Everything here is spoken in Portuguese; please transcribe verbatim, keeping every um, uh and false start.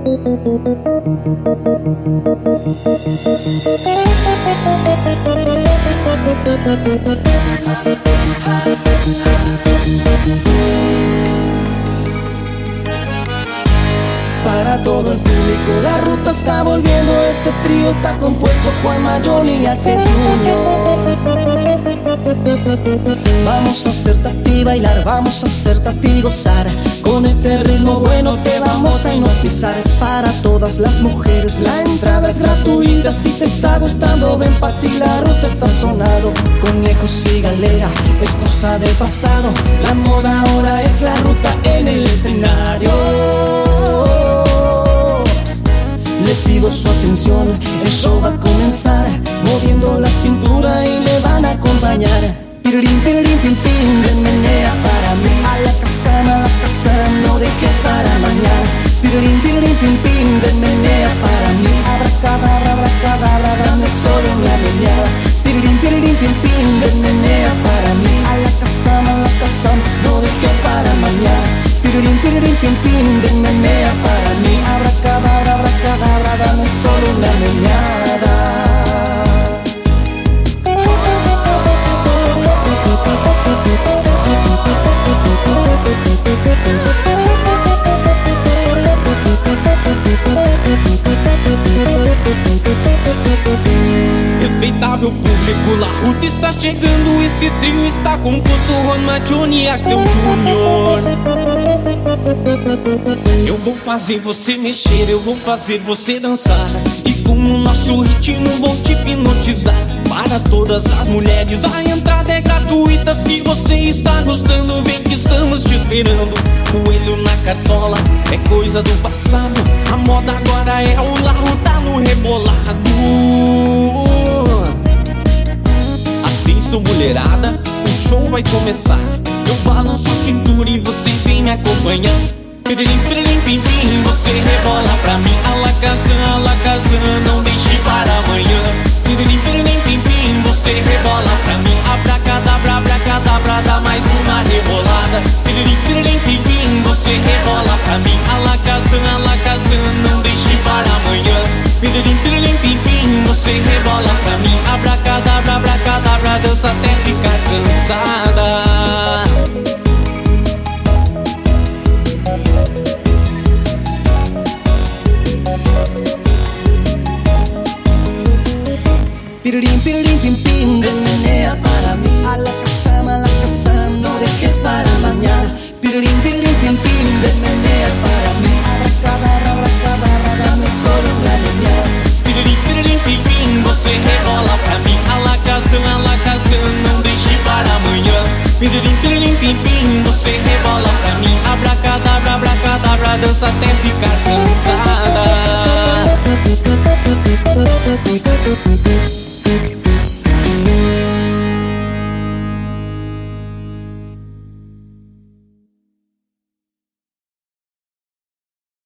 Para todo el público la ruta está volviendo. Este trío está compuesto Juan Mayón y Axel Junior. Vamos a hacerte a ti bailar, vamos a hacerte a ti gozar. Con este ritmo bueno te vamos a hipnotizar. Para todas las mujeres la entrada es gratuita. Si te está gustando ven pa' ti, la ruta está sonado. Conejos y galera es cosa del pasado. La moda ahora es la ruta en el escenario. Le pido su atención, el show va a comenzar. Moviendo la cintura y le van a acompañar. Pirurín, pirurín, pim, pim, ven, menea para mí. A la casa, a la casa, no dejes para mañana. Pirurín, pirurín, pim, pim, ven, menea para mí. Abracadabra, abracadabra, dame solo una meneada. Pirurín, pirurín, pim, pim, ven, menea para mí. A la casa, a la casa, no dejes para mañana. Pirurín, pirurín, pim, pim, ven, menea para mí. Abracadabra, abracadabra, dame solo una meneada. Respeitável público, La Ruta está chegando. Esse trio está composto Juan Mayón e Axel Junior. Eu vou fazer você mexer, eu vou fazer você dançar. E com o nosso ritmo vou te hipnotizar. Para todas as mulheres a entrada é gratuita. Se você está gostando, vem que estamos te esperando. Coelho na cartola é coisa do passado. A moda agora é o La Ruta no rebolado. Atenção mulherada, o show vai começar. Eu balanço a cintura e você vem me acompanhar. Piririm, piririm, pim, pim, você rebola pra mim. Alakazam, alakazam, não deixe para amanhã. Piririm, piririm, pim, pim, você rebola pra mim. Abracadabra, abracadabra, dá mais uma rebolada. Piririm, piririm, pim, pim, você rebola pra mim. Alakazam, alakazam, não deixe para amanhã. Piririm, piririm, pim, pim, você rebola pra mim. Abracadabra, abracadabra, dança até ficar cansada. Pirurín, pirurín, pim, pim, ven, menea para mí. A la casa, a la casa, no dejes para mañana. Pirurín, pirurín, pim, pim, ven, menea para mí. Abracadabra, abracadabra, dame solo una meneada. Pirurim, pirurim, pim, pim, você rebola pra mim. Alakazam, alakazam, não deixe para amanhã. Pirurim, pirurim, pim, pim, você rebola pra mim. Abracadabra, abracadabra, dança até ficar cansada.